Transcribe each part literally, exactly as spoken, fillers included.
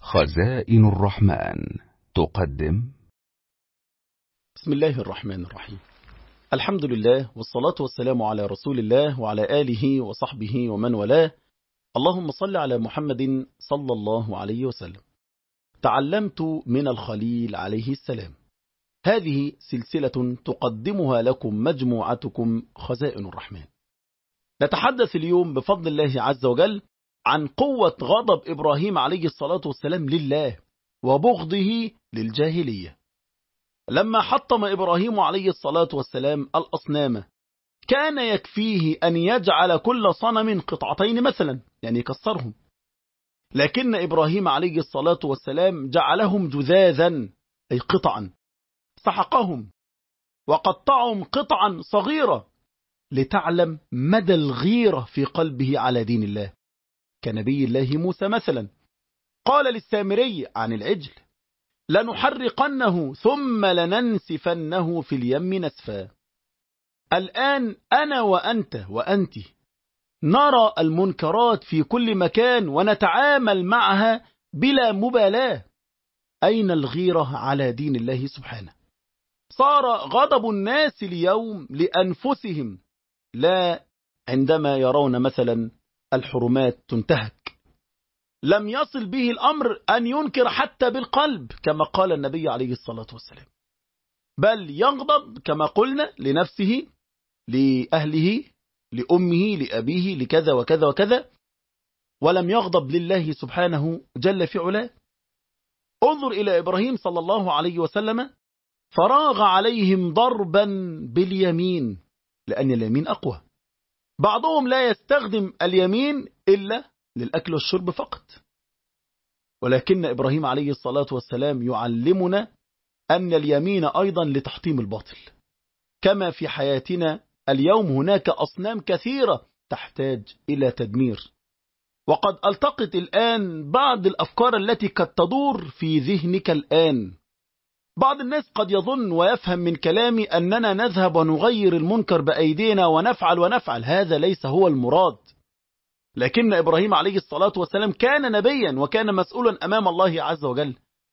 خزائن الرحمن تقدم. بسم الله الرحمن الرحيم. الحمد لله والصلاة والسلام على رسول الله وعلى آله وصحبه ومن والاه. اللهم صل على محمد صلى الله عليه وسلم. تعلمت من الخليل عليه السلام. هذه سلسلة تقدمها لكم مجموعتكم خزائن الرحمن. نتحدث اليوم بفضل الله عز وجل عن قوة غضب إبراهيم عليه الصلاة والسلام لله وبغضه للجاهلية. لما حطم إبراهيم عليه الصلاة والسلام الأصنام كان يكفيه أن يجعل كل صنم قطعتين مثلا، يعني يكسرهم، لكن إبراهيم عليه الصلاة والسلام جعلهم جذاذا أي قطعا، سحقهم وقطعهم قطعا صغيرة لتعلم مدى الغيرة في قلبه على دين الله. كنبي الله موسى مثلا قال للسامري عن العجل: لنحرقنه ثم لننسفنه في اليم نسفا. الآن أنا وأنت وأنت نرى المنكرات في كل مكان ونتعامل معها بلا مبالاة. أين الغيرة على دين الله سبحانه؟ صار غضب الناس اليوم لأنفسهم، لا عندما يرون مثلا الحرمات تنتهك. لم يصل به الأمر أن ينكر حتى بالقلب كما قال النبي عليه الصلاة والسلام، بل يغضب كما قلنا لنفسه، لأهله، لأمه، لأبيه، لكذا وكذا وكذا، ولم يغضب لله سبحانه جل في علاه. انظر إلى إبراهيم صلى الله عليه وسلم، فراغ عليهم ضربا باليمين لأن اليمين أقوى. بعضهم لا يستخدم اليمين إلا للأكل والشرب فقط، ولكن إبراهيم عليه الصلاة والسلام يعلمنا أن اليمين أيضا لتحطيم الباطل. كما في حياتنا اليوم هناك أصنام كثيرة تحتاج إلى تدمير. وقد ألتقط الآن بعض الأفكار التي قد تدور في ذهنك الآن. بعض الناس قد يظن ويفهم من كلامي أننا نذهب ونغير المنكر بأيدينا ونفعل ونفعل. هذا ليس هو المراد. لكن إبراهيم عليه الصلاة والسلام كان نبيا وكان مسؤولا أمام الله عز وجل.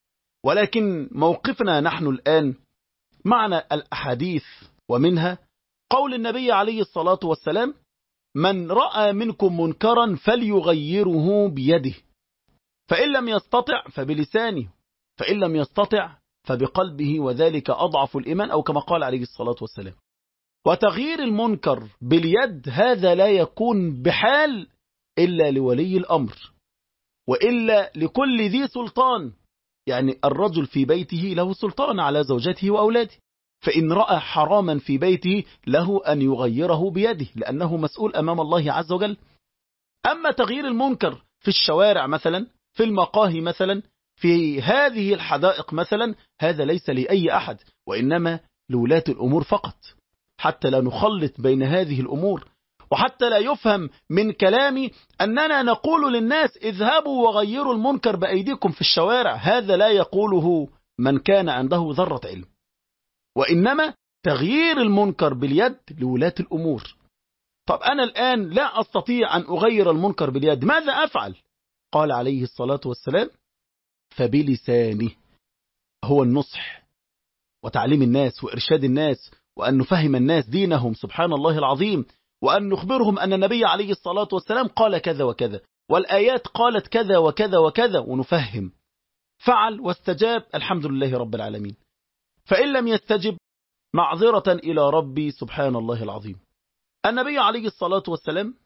ولكن موقفنا نحن الآن معنى الأحاديث، ومنها قول النبي عليه الصلاة والسلام: من رأى منكم منكرا فليغيره بيده، فإن لم يستطع فبلسانه، فإن لم يستطع فبقلبه، وذلك أضعف الإيمان، أو كما قال عليه الصلاة والسلام. وتغيير المنكر باليد هذا لا يكون بحال إلا لولي الأمر، وإلا لكل ذي سلطان. يعني الرجل في بيته له سلطان على زوجته وأولاده، فإن رأى حراما في بيته له أن يغيره بيده لأنه مسؤول أمام الله عز وجل. أما تغيير المنكر في الشوارع مثلا، في المقاهي مثلا، في هذه الحدائق مثلا، هذا ليس لأي أحد، وإنما لولاة الأمور فقط، حتى لا نخلط بين هذه الأمور، وحتى لا يفهم من كلامي أننا نقول للناس اذهبوا وغيروا المنكر بأيديكم في الشوارع. هذا لا يقوله من كان عنده ذرة علم، وإنما تغيير المنكر باليد لولاة الأمور. طب أنا الآن لا أستطيع أن أغير المنكر باليد، ماذا أفعل؟ قال عليه الصلاة والسلام: فبلسانه. هو النصح وتعليم الناس وإرشاد الناس، وأن نفهم الناس دينهم سبحان الله العظيم، وأن نخبرهم أن النبي عليه الصلاة والسلام قال كذا وكذا، والآيات قالت كذا وكذا وكذا، ونفهم. فعل واستجاب، الحمد لله رب العالمين. فإن لم يستجب، معذرة إلى ربي سبحان الله العظيم. النبي عليه الصلاة والسلام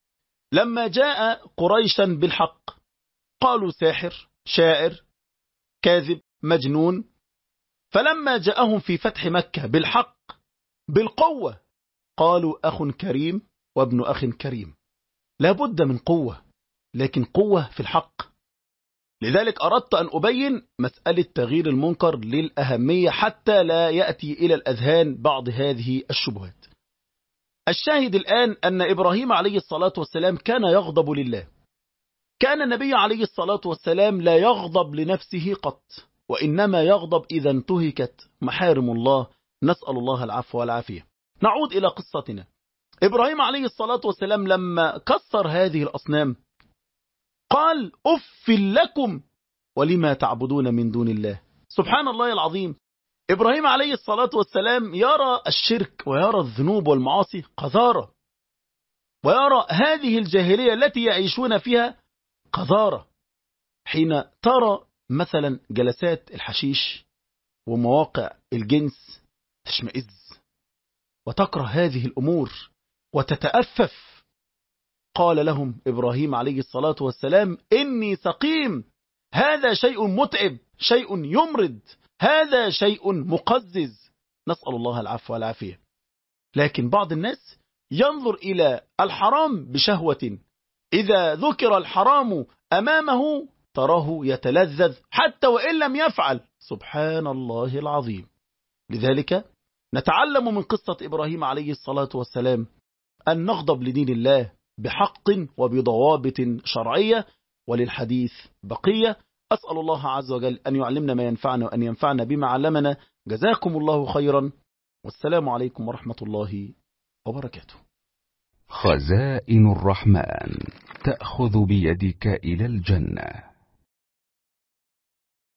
لما جاء قريشا بالحق قالوا ساحر، شاعر، كاذب، مجنون. فلما جاءهم في فتح مكة بالحق بالقوة قالوا أخ كريم وابن أخ كريم. لا بد من قوة، لكن قوة في الحق. لذلك أردت أن أبين مسألة تغيير المنكر للأهمية حتى لا يأتي إلى الأذهان بعض هذه الشبهات. الشاهد الآن أن إبراهيم عليه الصلاة والسلام كان يغضب لله. كان النبي عليه الصلاة والسلام لا يغضب لنفسه قط، وإنما يغضب إذا انتهكت محارم الله. نسأل الله العفو والعافية. نعود إلى قصتنا. إبراهيم عليه الصلاة والسلام لما كسر هذه الأصنام قال: أف لكم ولما تعبدون من دون الله. سبحان الله العظيم. إبراهيم عليه الصلاة والسلام يرى الشرك ويرى الذنوب والمعاصي قذارة، ويرى هذه الجاهلية التي يعيشون فيها قذارة. حين ترى مثلا جلسات الحشيش ومواقع الجنس تشمئز وتكره هذه الأمور وتتأفف. قال لهم إبراهيم عليه الصلاة والسلام: إني سقيم، هذا شيء متعب، شيء يمرض، هذا شيء مقزز، نسأل الله العفو والعافية. لكن بعض الناس ينظر إلى الحرام بشهوة، إذا ذكر الحرام أمامه تراه يتلذذ حتى وإن لم يفعل. سبحان الله العظيم. لذلك نتعلم من قصة إبراهيم عليه الصلاة والسلام أن نغضب لدين الله بحق وبضوابط شرعية، وللحديث بقية. أسأل الله عز وجل أن يعلمنا ما ينفعنا وأن ينفعنا بما علمنا. جزاكم الله خيرا، والسلام عليكم ورحمة الله وبركاته. خزائن الرحمن تأخذ بيدك إلى الجنة.